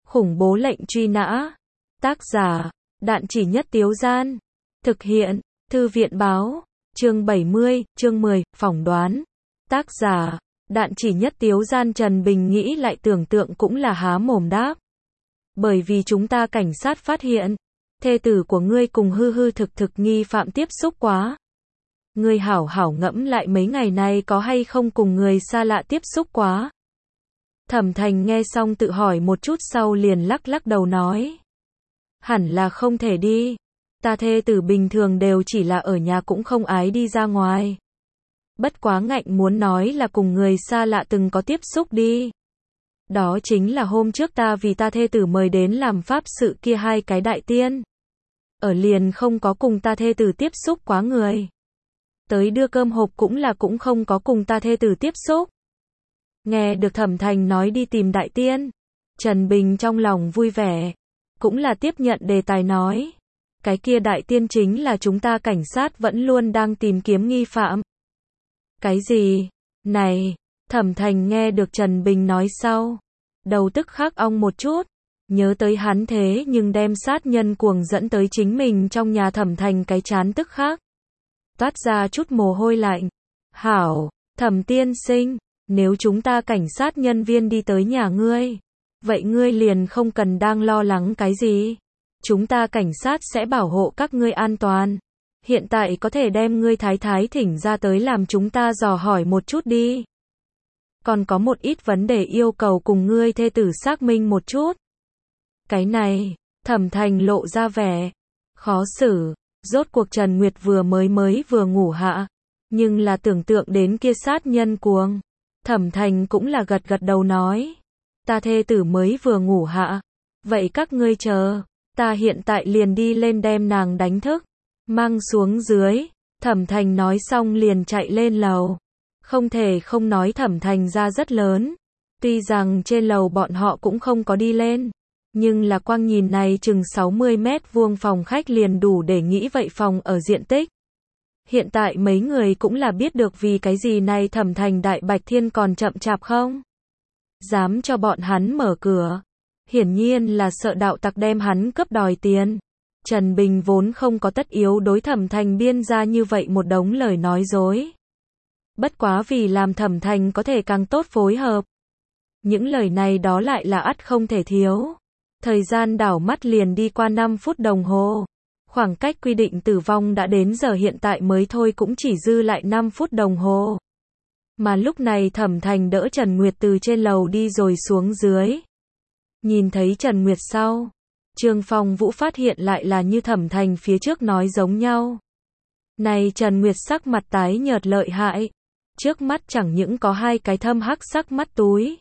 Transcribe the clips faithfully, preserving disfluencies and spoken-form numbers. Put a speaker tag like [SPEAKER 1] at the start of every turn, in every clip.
[SPEAKER 1] Khủng bố lệnh truy nã. Tác giả, Đạn Chỉ Nhất Tiếu Gian. Thực hiện, Thư viện báo. Chương bảy mươi, chương mười, phỏng đoán. Tác giả, Đạn Chỉ Nhất Tiếu Gian. Trần Bình nghĩ lại tưởng tượng cũng là há mồm đáp. Bởi vì chúng ta cảnh sát phát hiện, thê tử của ngươi cùng hư hư thực thực nghi phạm tiếp xúc quá. Ngươi hảo hảo ngẫm lại mấy ngày nay có hay không cùng người xa lạ tiếp xúc quá. Thẩm Thành nghe xong tự hỏi một chút sau liền lắc lắc đầu nói. Hẳn là không thể đi. Ta thê tử bình thường đều chỉ là ở nhà cũng không ái đi ra ngoài. Bất quá ngạnh muốn nói là cùng người xa lạ từng có tiếp xúc đi. Đó chính là hôm trước ta vì ta thê tử mời đến làm pháp sự kia hai cái đại tiên. Ở liền không có cùng ta thê tử tiếp xúc quá người. Tới đưa cơm hộp cũng là cũng không có cùng ta thê tử tiếp xúc. Nghe được Thẩm Thành nói đi tìm đại tiên, Trần Bình trong lòng vui vẻ, cũng là tiếp nhận đề tài nói. Cái kia đại tiên chính là chúng ta cảnh sát vẫn luôn đang tìm kiếm nghi phạm. Cái gì? Này, Thẩm Thành nghe được Trần Bình nói sau, đầu tức khắc ong một chút, nhớ tới hắn thế nhưng đem sát nhân cuồng dẫn tới chính mình trong nhà. Thẩm Thành cái chán tức khắc toát ra chút mồ hôi lạnh. Hảo, Thẩm tiên sinh, nếu chúng ta cảnh sát nhân viên đi tới nhà ngươi, vậy ngươi liền không cần đang lo lắng cái gì. Chúng ta cảnh sát sẽ bảo hộ các ngươi an toàn. Hiện tại có thể đem ngươi thái thái thỉnh ra tới làm chúng ta dò hỏi một chút đi. Còn có một ít vấn đề yêu cầu cùng ngươi thê tử xác minh một chút. Cái này, Thẩm Thành lộ ra vẻ khó xử. Rốt cuộc Trần Nguyệt vừa mới mới vừa ngủ hạ, nhưng là tưởng tượng đến kia sát nhân cuồng, Thẩm Thành cũng là gật gật đầu nói. Ta thê tử mới vừa ngủ hạ. Vậy các ngươi chờ, ta hiện tại liền đi lên đem nàng đánh thức, mang xuống dưới. Thẩm Thành nói xong liền chạy lên lầu. Không thể không nói Thẩm Thành ra rất lớn. Tuy rằng trên lầu bọn họ cũng không có đi lên, nhưng là quang nhìn này chừng sáu mươi mét vuông phòng khách liền đủ để nghĩ vậy phòng ở diện tích. Hiện tại mấy người cũng là biết được vì cái gì này Thẩm Thành Đại Bạch Thiên còn chậm chạp không dám cho bọn hắn mở cửa. Hiển nhiên là sợ đạo tặc đem hắn cướp đòi tiền. Trần Bình vốn không có tất yếu đối Thẩm Thành biên ra như vậy một đống lời nói dối. Bất quá vì làm Thẩm Thành có thể càng tốt phối hợp, những lời này đó lại là ắt không thể thiếu. Thời gian đảo mắt liền đi qua năm phút đồng hồ. Khoảng cách quy định tử vong đã đến giờ hiện tại mới thôi cũng chỉ dư lại năm phút đồng hồ. Mà lúc này Thẩm Thành đỡ Trần Nguyệt từ trên lầu đi rồi xuống dưới. Nhìn thấy Trần Nguyệt sau, Trương Phong Vũ phát hiện lại là như Thẩm Thành phía trước nói giống nhau. Này Trần Nguyệt sắc mặt tái nhợt lợi hại. Trước mắt chẳng những có hai cái thâm hắc sắc mắt túi.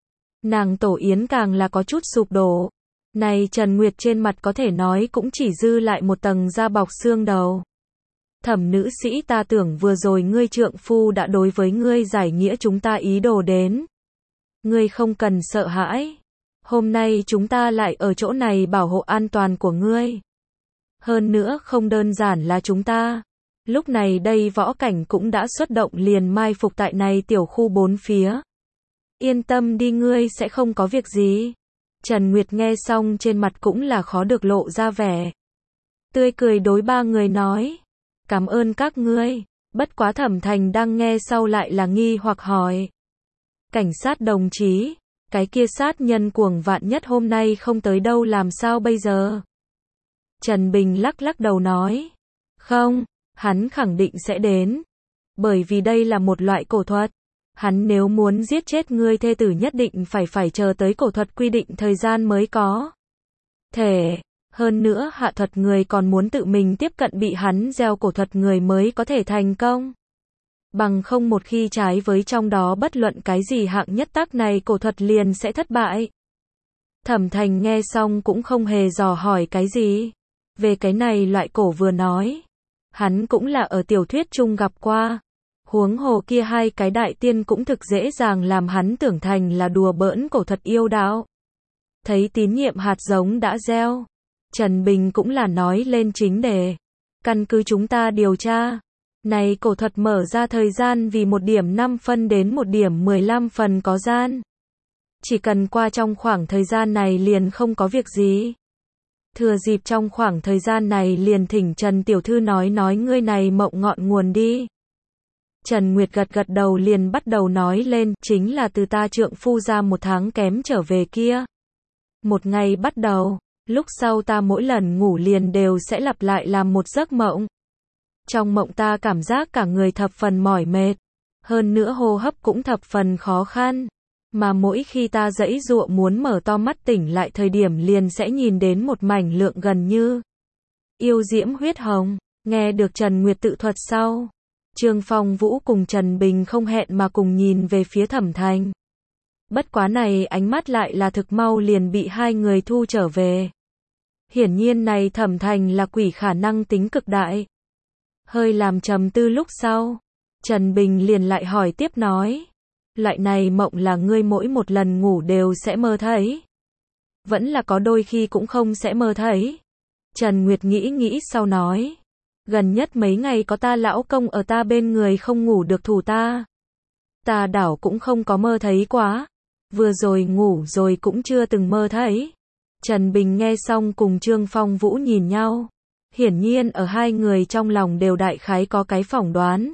[SPEAKER 1] Nàng tổ yến càng là có chút sụp đổ. Này Trần Nguyệt trên mặt có thể nói cũng chỉ dư lại một tầng da bọc xương đầu. Thẩm nữ sĩ, ta tưởng vừa rồi ngươi trượng phu đã đối với ngươi giải nghĩa chúng ta ý đồ đến. Ngươi không cần sợ hãi. Hôm nay chúng ta lại ở chỗ này bảo hộ an toàn của ngươi. Hơn nữa không đơn giản là chúng ta. Lúc này đây võ cảnh cũng đã xuất động liền mai phục tại này tiểu khu bốn phía. Yên tâm đi, ngươi sẽ không có việc gì. Trần Nguyệt nghe xong trên mặt cũng là khó được lộ ra vẻ tươi cười đối ba người nói. Cảm ơn các ngươi. Bất quá Thẩm Thành đang nghe sau lại là nghi hoặc hỏi. Cảnh sát đồng chí, cái kia sát nhân cuồng vạn nhất hôm nay không tới đâu làm sao bây giờ? Trần Bình lắc lắc đầu nói. Không, hắn khẳng định sẽ đến. Bởi vì đây là một loại cổ thuật. Hắn nếu muốn giết chết ngươi thê tử nhất định phải phải chờ tới cổ thuật quy định thời gian mới có thể. Hơn nữa hạ thuật người còn muốn tự mình tiếp cận bị hắn gieo cổ thuật người mới có thể thành công. Bằng không một khi trái với trong đó bất luận cái gì hạng nhất tác này cổ thuật liền sẽ thất bại. Thẩm Thành nghe xong cũng không hề dò hỏi cái gì. Về cái này loại cổ vừa nói, hắn cũng là ở tiểu thuyết chung gặp qua. Huống hồ kia hai cái đại tiên cũng thực dễ dàng làm hắn tưởng thành là đùa bỡn cổ thuật yêu đạo. Thấy tín nhiệm hạt giống đã gieo, Trần Bình cũng là nói lên chính đề. Căn cứ chúng ta điều tra, này cổ thuật mở ra thời gian vì một điểm năm phân đến một điểm mười lăm phần có gian. Chỉ cần qua trong khoảng thời gian này liền không có việc gì. Thừa dịp trong khoảng thời gian này liền thỉnh Trần Tiểu Thư nói nói ngươi này mộng ngọn nguồn đi. Trần Nguyệt gật gật đầu liền bắt đầu nói lên, chính là từ ta trượng phu ra một tháng kém trở về kia. Một ngày bắt đầu, lúc sau ta mỗi lần ngủ liền đều sẽ lặp lại làm một giấc mộng. Trong mộng ta cảm giác cả người thập phần mỏi mệt, hơn nữa hô hấp cũng thập phần khó khăn. Mà mỗi khi ta giãy giụa muốn mở to mắt tỉnh lại thời điểm liền sẽ nhìn đến một mảnh lượng gần như yêu diễm huyết hồng. Nghe được Trần Nguyệt tự thuật sau, Trương Phong Vũ cùng Trần Bình không hẹn mà cùng nhìn về phía Thẩm Thành. Bất quá này ánh mắt lại là thực mau liền bị hai người thu trở về. Hiển nhiên này Thẩm Thành là quỷ khả năng tính cực đại. Hơi làm trầm tư lúc sau, Trần Bình liền lại hỏi tiếp nói. Loại này mộng là ngươi mỗi một lần ngủ đều sẽ mơ thấy. Vẫn là có đôi khi cũng không sẽ mơ thấy. Trần Nguyệt nghĩ nghĩ sau nói. Gần nhất mấy ngày có ta lão công ở ta bên người không ngủ được thủ ta. Ta đảo cũng không có mơ thấy quá. Vừa rồi ngủ rồi cũng chưa từng mơ thấy. Trần Bình nghe xong cùng Trương Phong Vũ nhìn nhau. Hiển nhiên ở hai người trong lòng đều đại khái có cái phỏng đoán.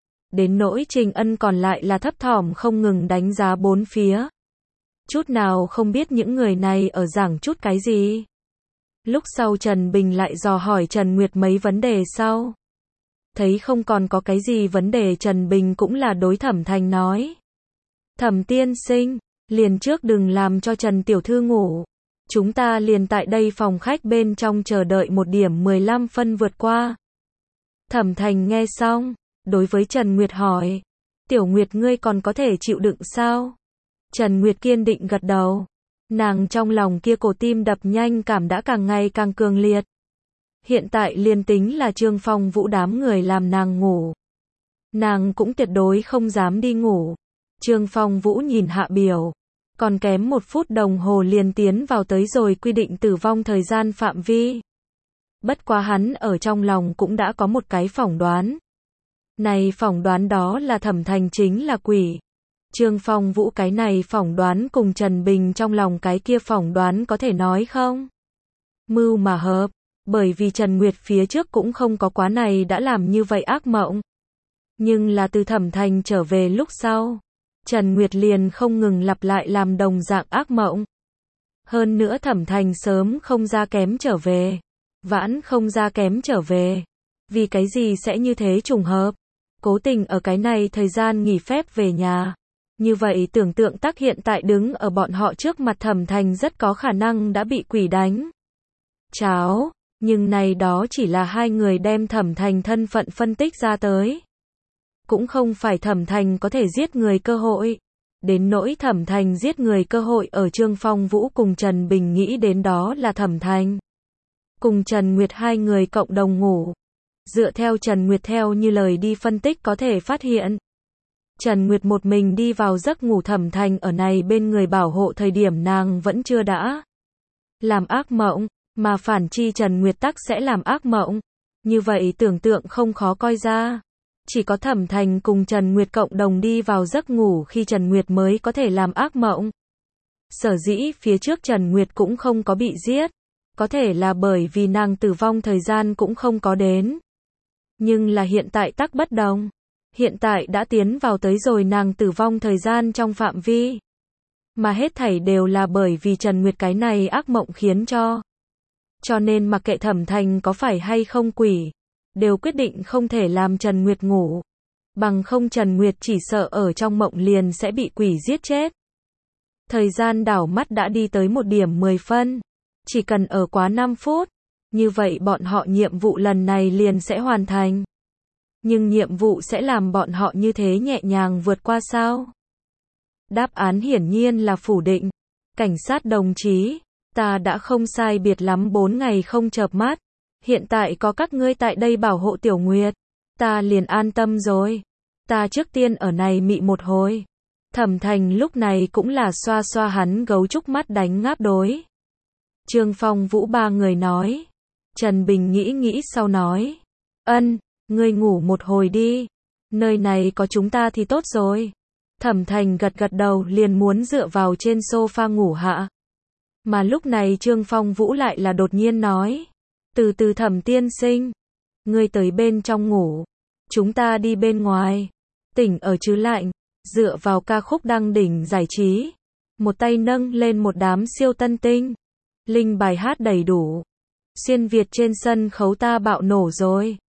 [SPEAKER 1] Đến nỗi Trình Ân còn lại là thấp thỏm không ngừng đánh giá bốn phía. Chút nào không biết những người này ở giảng chút cái gì. Lúc sau Trần Bình lại dò hỏi Trần Nguyệt mấy vấn đề sau. Thấy không còn có cái gì vấn đề Trần Bình cũng là đối Thẩm Thành nói. Thẩm tiên sinh, liền trước đừng làm cho Trần Tiểu Thư ngủ. Chúng ta liền tại đây phòng khách bên trong chờ đợi một điểm mười lăm phân vượt qua. Thẩm Thành nghe xong, đối với Trần Nguyệt hỏi. Tiểu Nguyệt ngươi còn có thể chịu đựng sao? Trần Nguyệt kiên định gật đầu. Nàng trong lòng kia cổ tim đập nhanh cảm đã càng ngày càng cường liệt. Hiện tại liên tính là Trương Phong Vũ đám người làm nàng ngủ. Nàng cũng tuyệt đối không dám đi ngủ. Trương Phong Vũ nhìn hạ biểu. Còn kém một phút đồng hồ liền tiến vào tới rồi quy định tử vong thời gian phạm vi. Bất quá hắn ở trong lòng cũng đã có một cái phỏng đoán. Này phỏng đoán đó là Thẩm Thành chính là quỷ. Trương Phong Vũ cái này phỏng đoán cùng Trần Bình trong lòng cái kia phỏng đoán có thể nói không? Mưu mà hợp, bởi vì Trần Nguyệt phía trước cũng không có quá này đã làm như vậy ác mộng. Nhưng là từ Thẩm Thành trở về lúc sau, Trần Nguyệt liền không ngừng lặp lại làm đồng dạng ác mộng. Hơn nữa Thẩm Thành sớm không ra kém trở về, vãn không ra kém trở về. Vì cái gì sẽ như thế trùng hợp? Cố tình ở cái này thời gian nghỉ phép về nhà. Như vậy tưởng tượng tắc hiện tại đứng ở bọn họ trước mặt Thẩm Thành rất có khả năng đã bị quỷ đánh. Cháo, nhưng này đó chỉ là hai người đem Thẩm Thành thân phận phân tích ra tới. Cũng không phải Thẩm Thành có thể giết người cơ hội. Đến nỗi Thẩm Thành giết người cơ hội ở Trương Phong Vũ cùng Trần Bình nghĩ đến đó là Thẩm Thành. Cùng Trần Nguyệt hai người cộng đồng ngủ. Dựa theo Trần Nguyệt theo như lời đi phân tích có thể phát hiện. Trần Nguyệt một mình đi vào giấc ngủ Thẩm Thành ở này bên người bảo hộ thời điểm nàng vẫn chưa đã làm ác mộng, mà phản chi Trần Nguyệt tắc sẽ làm ác mộng. Như vậy tưởng tượng không khó coi ra. Chỉ có Thẩm Thành cùng Trần Nguyệt cộng đồng đi vào giấc ngủ khi Trần Nguyệt mới có thể làm ác mộng. Sở dĩ phía trước Trần Nguyệt cũng không có bị giết. Có thể là bởi vì nàng tử vong thời gian cũng không có đến. Nhưng là hiện tại tắc bất đồng. Hiện tại đã tiến vào tới rồi nàng tử vong thời gian trong phạm vi. Mà hết thảy đều là bởi vì Trần Nguyệt cái này ác mộng khiến cho. Cho nên mặc kệ Thẩm Thành có phải hay không quỷ, đều quyết định không thể làm Trần Nguyệt ngủ. Bằng không Trần Nguyệt chỉ sợ ở trong mộng liền sẽ bị quỷ giết chết. Thời gian đảo mắt đã đi tới một điểm mười phân. Chỉ cần ở quá năm phút. Như vậy bọn họ nhiệm vụ lần này liền sẽ hoàn thành. Nhưng nhiệm vụ sẽ làm bọn họ như thế nhẹ nhàng vượt qua sao? Đáp án hiển nhiên là phủ định. Cảnh sát đồng chí, ta đã không sai biệt lắm bốn ngày không chợp mắt. Hiện tại có các ngươi tại đây bảo hộ Tiểu Nguyệt. Ta liền an tâm rồi. Ta trước tiên ở này mị một hồi. Thẩm Thành lúc này cũng là xoa xoa hắn gấu trúc mắt đánh ngáp đối. Trương Phong Vũ ba người nói. Trần Bình nghĩ nghĩ sau nói. Ân, ngươi ngủ một hồi đi. Nơi này có chúng ta thì tốt rồi. Thẩm Thành gật gật đầu liền muốn dựa vào trên sofa ngủ hạ. Mà lúc này Trương Phong Vũ lại là đột nhiên nói. Từ từ Thẩm tiên sinh. Ngươi tới bên trong ngủ. Chúng ta đi bên ngoài. Tỉnh ở chứ lạnh. Dựa vào ca khúc đăng đỉnh giải trí. Một tay nâng lên một đám siêu tân tinh. Linh bài hát đầy đủ. Xuyên Việt trên sân khấu ta bạo nổ rồi.